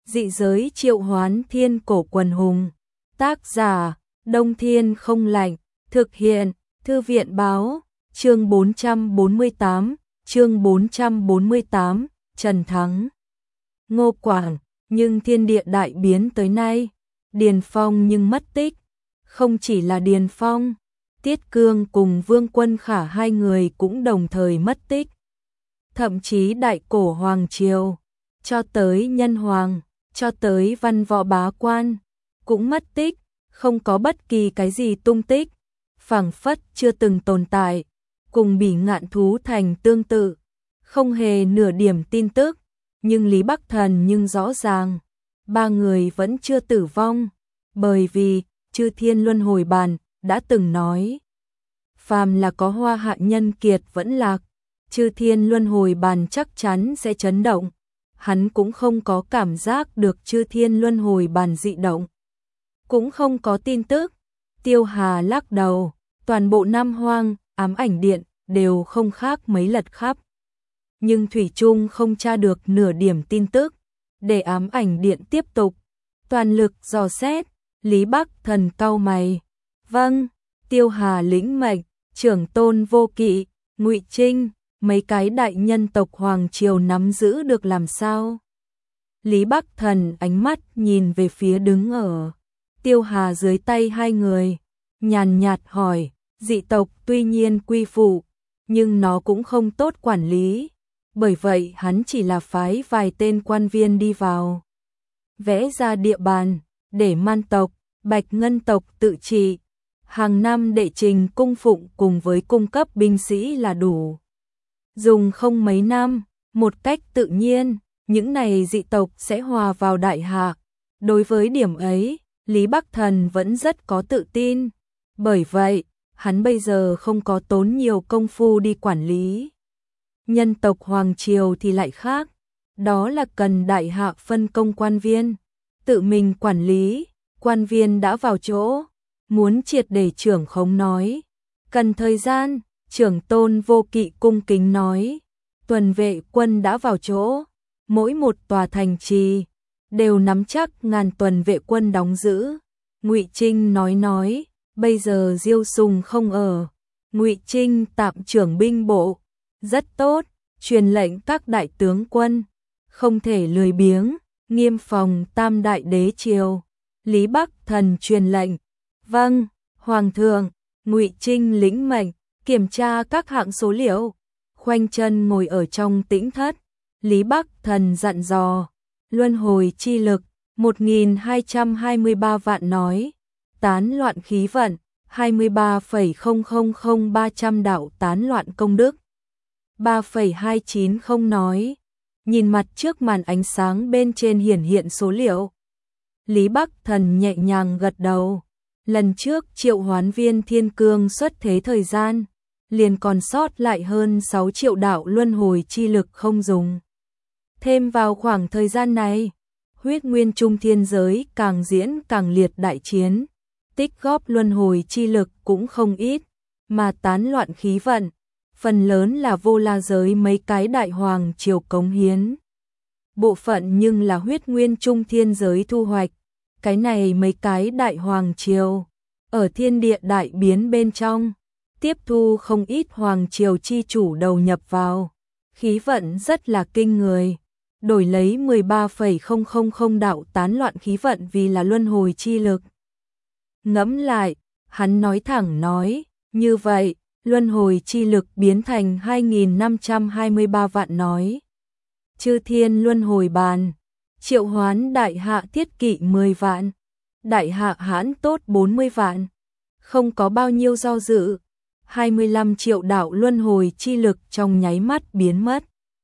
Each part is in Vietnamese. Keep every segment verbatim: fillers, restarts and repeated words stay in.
Dị giới triệu hoán thiên cổ quần hùng. Tác giả, Đông Thiên không lạnh. Thực hiện, Thư viện báo. Chương bốn trăm bốn mươi tám, chương bốn trăm bốn mươi tám, Trần Thắng. Ngô Quảng, nhưng thiên địa đại biến tới nay, Điền Phong nhưng mất tích. Không chỉ là Điền Phong, Tiết Cương cùng Vương Quân Khả hai người cũng đồng thời mất tích. Thậm chí đại cổ hoàng triều, cho tới nhân hoàng, cho tới văn võ bá quan, cũng mất tích, không có bất kỳ cái gì tung tích, phảng phất chưa từng tồn tại, cùng Bỉ Ngạn Thú Thành tương tự, không hề nửa điểm tin tức, nhưng Lý Bắc Thần nhưng rõ ràng, ba người vẫn chưa tử vong, bởi vì Chư Thiên Luân Hồi Bàn đã từng nói, phàm là có hoa hạ nhân kiệt vẫn lạc, Chư Thiên Luân Hồi Bàn chắc chắn sẽ chấn động. Hắn cũng không có cảm giác được Chư Thiên Luân Hồi Bàn dị động, cũng không có tin tức. Tiêu Hà lắc đầu, toàn bộ Nam Hoang, Ám Ảnh Điện đều không khác mấy lật khắp, nhưng thủy chung không tra được nửa điểm tin tức. Để Ám Ảnh Điện tiếp tục toàn lực dò xét, Lý Bắc Thần cau mày. Vâng, Tiêu Hà lĩnh mệnh, trưởng tôn Vô Kỵ, Ngụy Trinh, mấy cái đại nhân tộc hoàng triều nắm giữ được làm sao? Lý Bắc Thần ánh mắt nhìn về phía đứng ở Tiêu Hà dưới tay hai người, nhàn nhạt hỏi, dị tộc tuy nhiên quy phụ, nhưng nó cũng không tốt quản lý, bởi vậy hắn chỉ là phái vài tên quan viên đi vào, vẽ ra địa bàn, để Man tộc, Bạch Ngân tộc tự trị, hàng năm đệ trình cung phụng cùng với cung cấp binh sĩ là đủ. Dùng không mấy năm, một cách tự nhiên, những này dị tộc sẽ hòa vào đại hạ. Đối với điểm ấy, Lý Bắc Thần vẫn rất có tự tin. Bởi vậy, hắn bây giờ không có tốn nhiều công phu đi quản lý. Nhân tộc hoàng triều thì lại khác, đó là cần đại hạ phân công quan viên, tự mình quản lý. Quan viên đã vào chỗ, muốn triệt để trưởng khống nói, cần thời gian. Trưởng tôn Vô Kỵ cung kính nói, tuần vệ quân đã vào chỗ, mỗi một tòa thành trì đều nắm chắc ngàn tuần vệ quân đóng giữ. Ngụy Trinh nói nói, bây giờ Diêu Sùng không ở, Ngụy Trinh tạm trưởng binh bộ, rất tốt, truyền lệnh các đại tướng quân, không thể lười biếng, nghiêm phòng tam đại đế triều. Lý Bắc Thần truyền lệnh, vâng, Hoàng thượng. Ngụy Trinh lĩnh mệnh, kiểm tra các hạng số liệu, khoanh chân ngồi ở trong tĩnh thất. Lý Bắc Thần dặn dò, luân hồi chi lực một nghìn hai trăm hai mươi ba vạn nói, tán loạn khí vận hai mươi ba phẩy không không không ba trăm đạo tán loạn công đức ba phẩy hai chín không nói. Nhìn mặt trước màn ánh sáng bên trên hiển hiện số liệu, Lý Bắc Thần nhẹ nhàng gật đầu. Lần trước triệu hoán viên Thiên Cương xuất thế thời gian, liền còn sót lại hơn sáu triệu đạo luân hồi chi lực không dùng. Thêm vào khoảng thời gian này, huyết nguyên trung thiên giới càng diễn càng liệt đại chiến, tích góp luân hồi chi lực cũng không ít, mà tán loạn khí vận, phần lớn là Vô La giới mấy cái đại hoàng triều cống hiến. Bộ phận nhưng là huyết nguyên trung thiên giới thu hoạch. Cái này mấy cái đại hoàng triều, ở thiên địa đại biến bên trong, tiếp thu không ít hoàng triều chi chủ đầu nhập vào, khí vận rất là kinh người, đổi lấy mười ba phẩy không không không đạo tán loạn khí vận vì là luân hồi chi lực. Ngẫm lại, hắn nói thẳng nói, như vậy, luân hồi chi lực biến thành hai nghìn năm trăm hai mươi ba vạn nói. Chư Thiên Luân Hồi Bàn, triệu hoán đại hạ thiết kỵ mười vạn, đại hạ hãn tốt bốn mươi vạn, không có bao nhiêu do dự, hai mươi lăm triệu đạo luân hồi chi lực trong nháy mắt biến mất.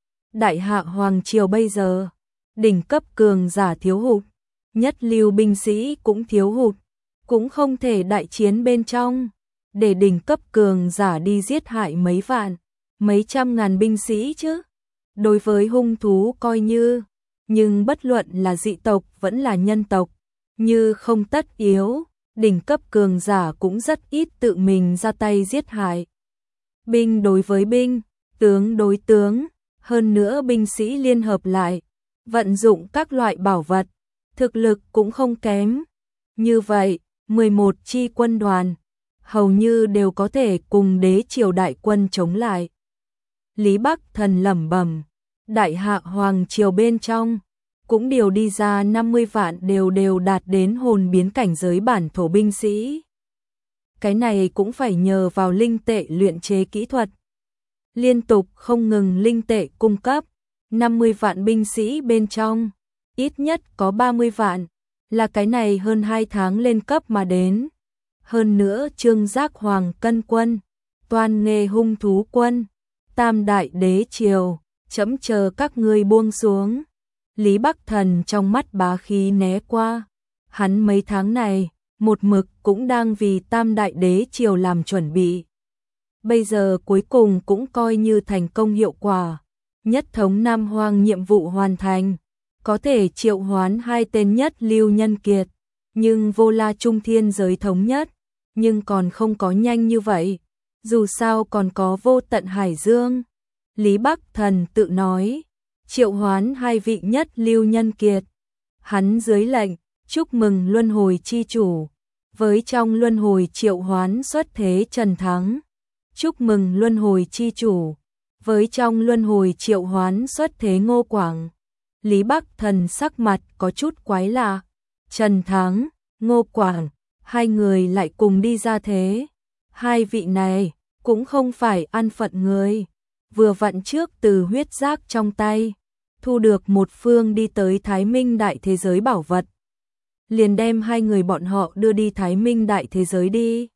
Đại hạ hoàng triều bây giờ, đỉnh cấp cường giả thiếu hụt, nhất lưu binh sĩ cũng thiếu hụt, cũng không thể đại chiến bên trong, để đỉnh cấp cường giả đi giết hại mấy vạn, mấy trăm ngàn binh sĩ chứ. Đối với hung thú coi như, nhưng bất luận là dị tộc vẫn là nhân tộc, như không tất yếu, đỉnh cấp cường giả cũng rất ít tự mình ra tay giết hại. Binh đối với binh, tướng đối tướng, hơn nữa binh sĩ liên hợp lại, vận dụng các loại bảo vật, thực lực cũng không kém. Như vậy, mười một chi quân đoàn, hầu như đều có thể cùng đế triều đại quân chống lại. Lý Bắc Thần lẩm bẩm, đại hạ hoàng triều bên trong, cũng điều đi ra năm mươi vạn đều đều đạt đến hồn biến cảnh giới bản thổ binh sĩ. Cái này cũng phải nhờ vào linh tệ luyện chế kỹ thuật. Liên tục không ngừng linh tệ cung cấp, năm mươi vạn binh sĩ bên trong, ít nhất có ba mươi vạn, là cái này hơn hai tháng lên cấp mà đến. Hơn nữa Trương Giác Hoàng cân quân, Toan Nghê hung thú quân, Tam đại đế triều, chấm chờ các ngươi buông xuống. Lý Bắc Thần trong mắt bá khí né qua, hắn mấy tháng này, một mực cũng đang vì Tam đại đế triều làm chuẩn bị. Bây giờ cuối cùng cũng coi như thành công hiệu quả, nhất thống Nam Hoang nhiệm vụ hoàn thành, có thể triệu hoán hai tên nhất lưu nhân kiệt, nhưng Vô La Trung Thiên giới thống nhất, nhưng còn không có nhanh như vậy, dù sao còn có Vô Tận Hải Dương. Lý Bắc Thần tự nói, triệu hoán hai vị nhất lưu nhân kiệt. Hắn dưới lệnh, chúc mừng luân hồi chi chủ, với trong luân hồi triệu hoán xuất thế Trần Thắng. Chúc mừng luân hồi chi chủ, với trong luân hồi triệu hoán xuất thế Ngô Quảng. Lý Bắc Thần sắc mặt có chút quái lạ. Trần Thắng, Ngô Quảng, hai người lại cùng đi ra thế. Hai vị này cũng không phải ăn phận người, vừa vặn trước từ huyết giác trong tay, thu được một phương đi tới Thái Minh đại thế giới bảo vật. Liền đem hai người bọn họ đưa đi Thái Minh đại thế giới đi.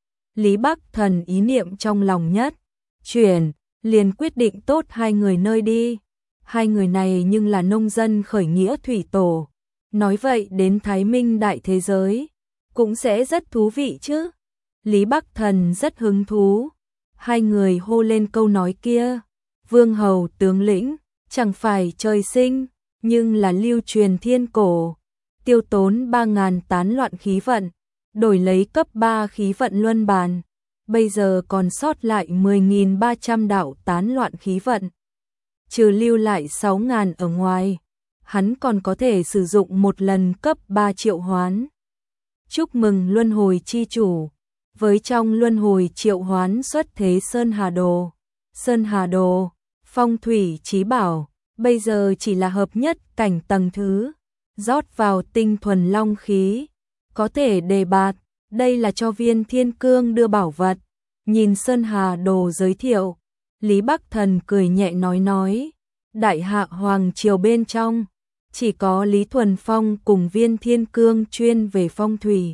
Lý Bắc Thần ý niệm trong lòng nhất chuyển, liền quyết định tốt hai người nơi đi. Hai người này nhưng là nông dân khởi nghĩa thủy tổ. Nói vậy đến Thái Minh đại thế giới, cũng sẽ rất thú vị chứ. Lý Bắc Thần rất hứng thú. Hai người hô lên câu nói kia. Vương hầu tướng lĩnh, chẳng phải trời sinh, nhưng là lưu truyền thiên cổ. Tiêu tốn ba ngàn tán loạn khí vận, đổi lấy cấp ba khí vận luân bàn. Bây giờ còn sót lại mười nghìn ba trăm đạo tán loạn khí vận. Trừ lưu lại sáu ngàn ở ngoài, hắn còn có thể sử dụng một lần cấp ba triệu hoán. Chúc mừng luân hồi chi chủ, với trong luân hồi triệu hoán xuất thế Sơn Hà Đồ. Sơn Hà Đồ, phong thủy chí bảo, bây giờ chỉ là hợp nhất cảnh tầng thứ, rót vào tinh thuần long khí, có thể đề bạt, đây là cho Viên Thiên Cương đưa bảo vật. Nhìn Sơn Hà Đồ giới thiệu, Lý Bắc Thần cười nhẹ nói nói, đại hạ hoàng triều bên trong, chỉ có Lý Thuần Phong cùng Viên Thiên Cương chuyên về phong thủy.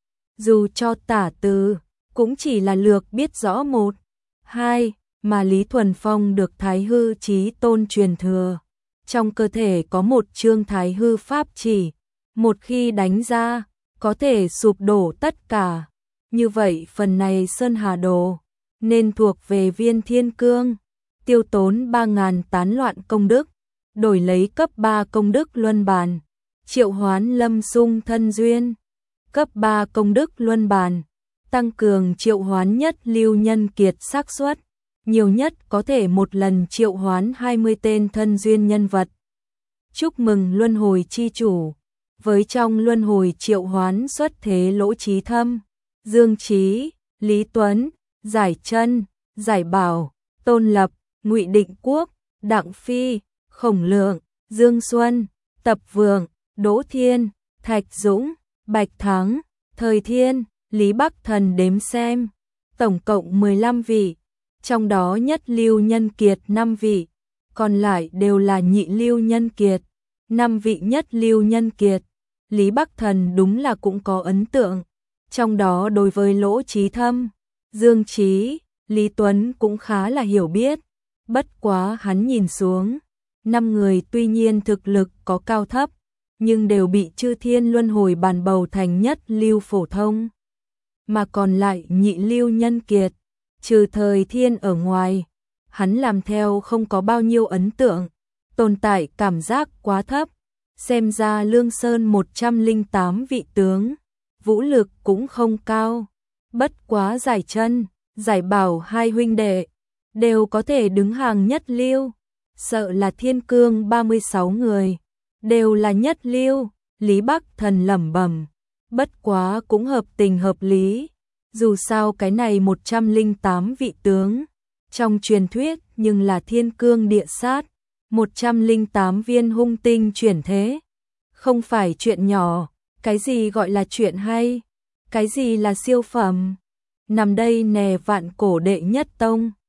Dù cho tả từ, cũng chỉ là lược biết rõ một, hai, mà Lý Thuần Phong được Thái Hư Chí Tôn truyền thừa. Trong cơ thể có một chương Thái Hư Pháp chỉ, một khi đánh ra, có thể sụp đổ tất cả. Như vậy phần này Sơn Hà Đồ, nên thuộc về Viên Thiên Cương, tiêu tốn ba ngàn tán loạn công đức, đổi lấy cấp ba công đức luân bàn, triệu hoán lâm sung thân duyên, cấp ba công đức luân bàn, tăng cường triệu hoán nhất lưu nhân kiệt xác suất, nhiều nhất có thể một lần triệu hoán hai mươi tên thân duyên nhân vật. Chúc mừng luân hồi chi chủ, với trong luân hồi triệu hoán xuất thế Lỗ Chí Thâm, Dương Chí, Lý Tuấn, Giải Chân, Giải Bảo, Tôn Lập, Ngụy Định Quốc, Đặng Phi, Khổng Lượng, Dương Xuân, Tập Vượng, Đỗ Thiên, Thạch Dũng, Bạch Thắng, Thời Thiên. Lý Bắc Thần đếm xem, tổng cộng mười lăm vị, trong đó nhất lưu nhân kiệt năm vị, còn lại đều là nhị lưu nhân kiệt, năm vị nhất lưu nhân kiệt. Lý Bắc Thần đúng là cũng có ấn tượng, trong đó đối với Lỗ Chí Thâm, Dương Chí, Lý Tuấn cũng khá là hiểu biết, bất quá hắn nhìn xuống, năm người tuy nhiên thực lực có cao thấp, nhưng đều bị Chư Thiên Luân Hồi bàn bầu thành nhất lưu phổ thông. Mà còn lại nhị lưu nhân kiệt, trừ Thời Thiên ở ngoài, hắn làm theo không có bao nhiêu ấn tượng, tồn tại cảm giác quá thấp. Xem ra Lương Sơn một trăm lẻ tám vị tướng, vũ lực cũng không cao, bất quá Giải Chân, Giải Bảo hai huynh đệ, đều có thể đứng hàng nhất lưu, sợ là Thiên Cương ba mươi sáu người, đều là nhất lưu, Lý Bắc Thần lẩm bẩm, bất quá cũng hợp tình hợp lý, dù sao cái này một trăm linh tám vị tướng, trong truyền thuyết nhưng là thiên cương địa sát, một trăm linh tám viên hung tinh chuyển thế, không phải chuyện nhỏ, cái gì gọi là chuyện hay, cái gì là siêu phẩm, nằm đây nè vạn cổ đệ nhất tông.